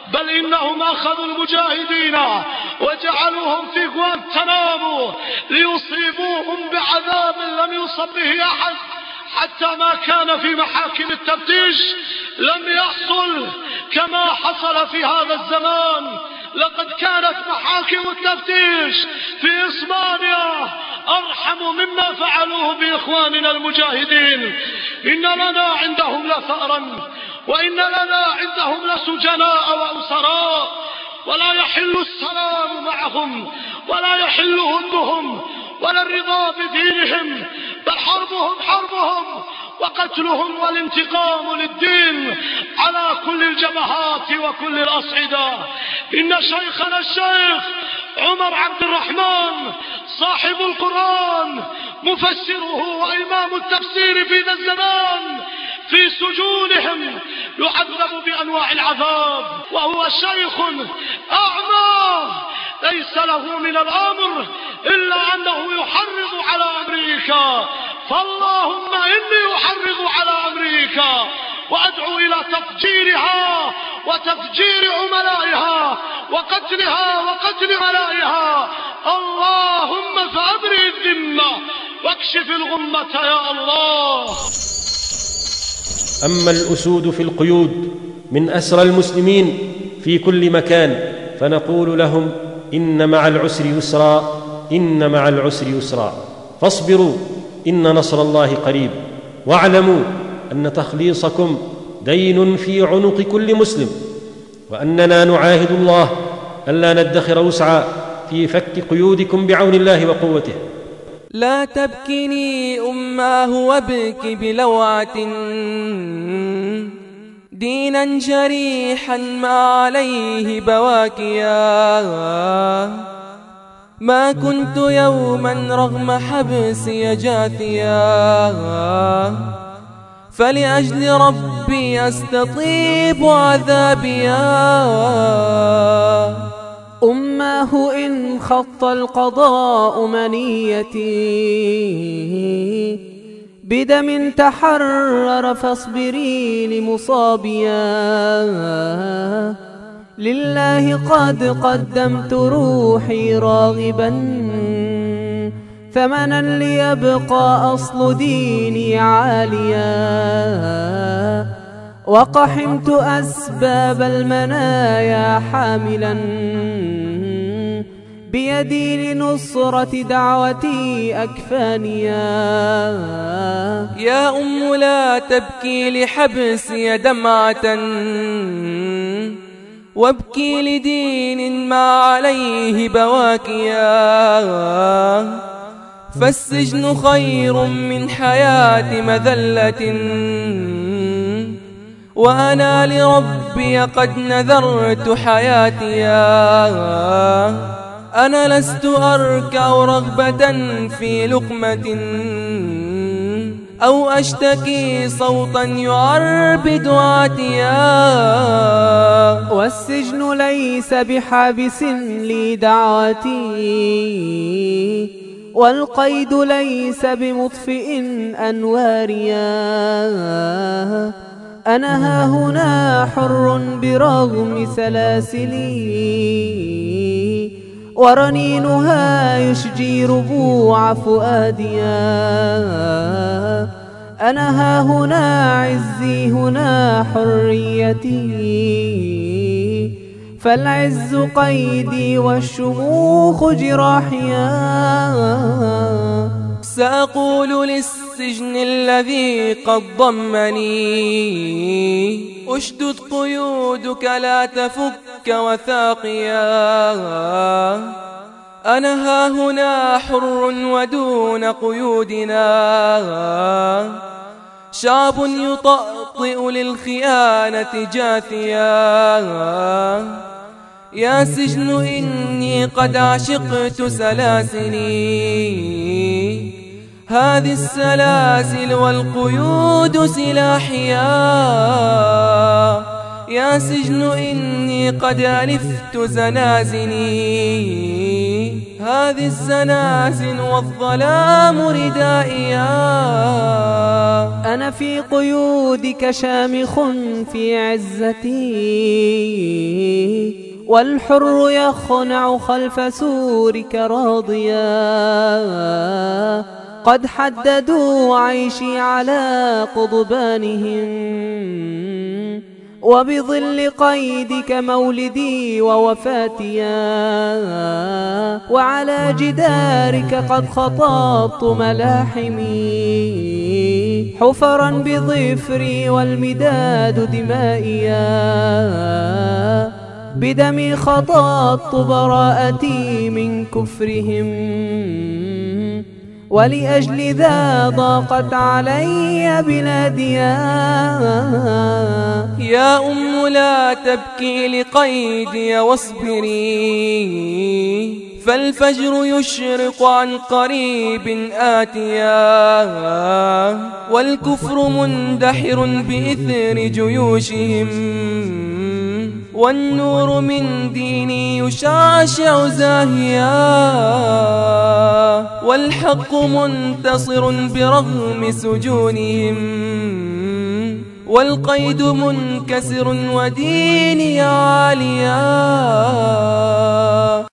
بل إنهم أخذوا المجاهدين وجعلوهم في غوانتنامو ليصيبوهم بعذاب لم يصب به أحد، حتى ما كان في محاكم التفتيش لم يحصل كما حصل في هذا الزمان. لقد كانت محاكم التفتيش في إسبانيا أرحم مما فعلوه بإخواننا المجاهدين. إن لنا عندهم لثأرا، وإن لنا عندهم لسجناء وأسراء، ولا يحل السلام معهم، ولا يحل هدهم، ولا الرضا بدينهم، بل حربهم حربهم، وقتلهم والانتقام للدين على كل الجبهات وكل الأصعدة. إن شيخنا الشيخ عمر عبد الرحمن صاحب القرآن مفسره وإمام التفسير في ذا الزمان في سجونهم يعذب بأنواع العذاب، وهو شيخ أعمى ليس له من الأمر إلا أنه يحرض على أمريكا. فاللهم إني أحرض على أمريكا وأدعو إلى تفجيرها وتفجير عملائها وقتلها وقتل عملائها. اللهم فأبرئ الذمة واكشف الغمة يا الله. أما الأسود في القيود من أسرى المسلمين في كل مكان فنقول لهم: إن مع العسر يسرا، إن مع العسر يسرا، فاصبروا إن نصر الله قريب، واعلموا أن تخليصكم دين في عنق كل مسلم، وأننا نعاهد الله ألا ندخر وسعا في فك قيودكم بعون الله وقوته. لا تبكني أماه وابك بلوعة، دينا جريحا ما عليه بواكيا. ما كنت يوما رغم حبسي جاثيا، فلأجل ربي أستطيب عذابيا. أماه إن خط القضاء منيتي، بدم تحرر فاصبري لمصابيا. لله قد قدمت روحي راغبا، ثمنا ليبقى أصل ديني عاليا. وقحمت أسباب المنايا حاملا بيدي لنصرة دعوتي أكفانيا. يا أم لا تبكي لحبسي دمعة، وابكي لدين ما عليه بواكيا. فالسجن خير من حياة مذلة، وأنا لربي قد نذرت حياتيا. أنا لست أركع رغبة في لقمة، أو أشتكي صوتا يعربد عاتيا. والسجن ليس بحابس لي دعوتي، والقيد ليس بمطفئ أنواريا. أنا هاهنا حر برغم سلاسلي، ورنينها يشجي ربوع فؤاديا. أنا هاهنا عزي هنا حريتي، فالعز قيدي والشموخ جراحيا. سأقول للسجن الذي قد ضمني: أشدد قيودك لا تفك وثاقيا. أنا هاهنا حر ودون قيودنا، شعب يطأطئ للخيانة جاثيا. يا سجن إني قد عشقت سلاسلي، هذه السلاسل والقيود سلاحيا. يا سجن إني قد ألفت زنازني، هذه الزنازن والظلام ردائيا. أنا في قيودك شامخ في عزتي، والحر يخنع خلف سورك راضيا. قد حددوا عيشي على قضبانهم، وبظل قيدك مولدي ووفاتيا. وعلى جدارك قد خطبت ملاحمي، حفرا بظفري والمداد دمائيا. بدمي خططت براءتي من كفرهم، ولأجل ذا ضاقت علي بلاديا. يا أم لا تبكي لقيدي واصبري، فالفجر يشرق عن قريب آتيا. والكفر مندحر بإثر جيوشهم، والنور من ديني يشعشع زاهيا. والحق منتصر برغم سجونهم، والقيد منكسر وديني عاليا.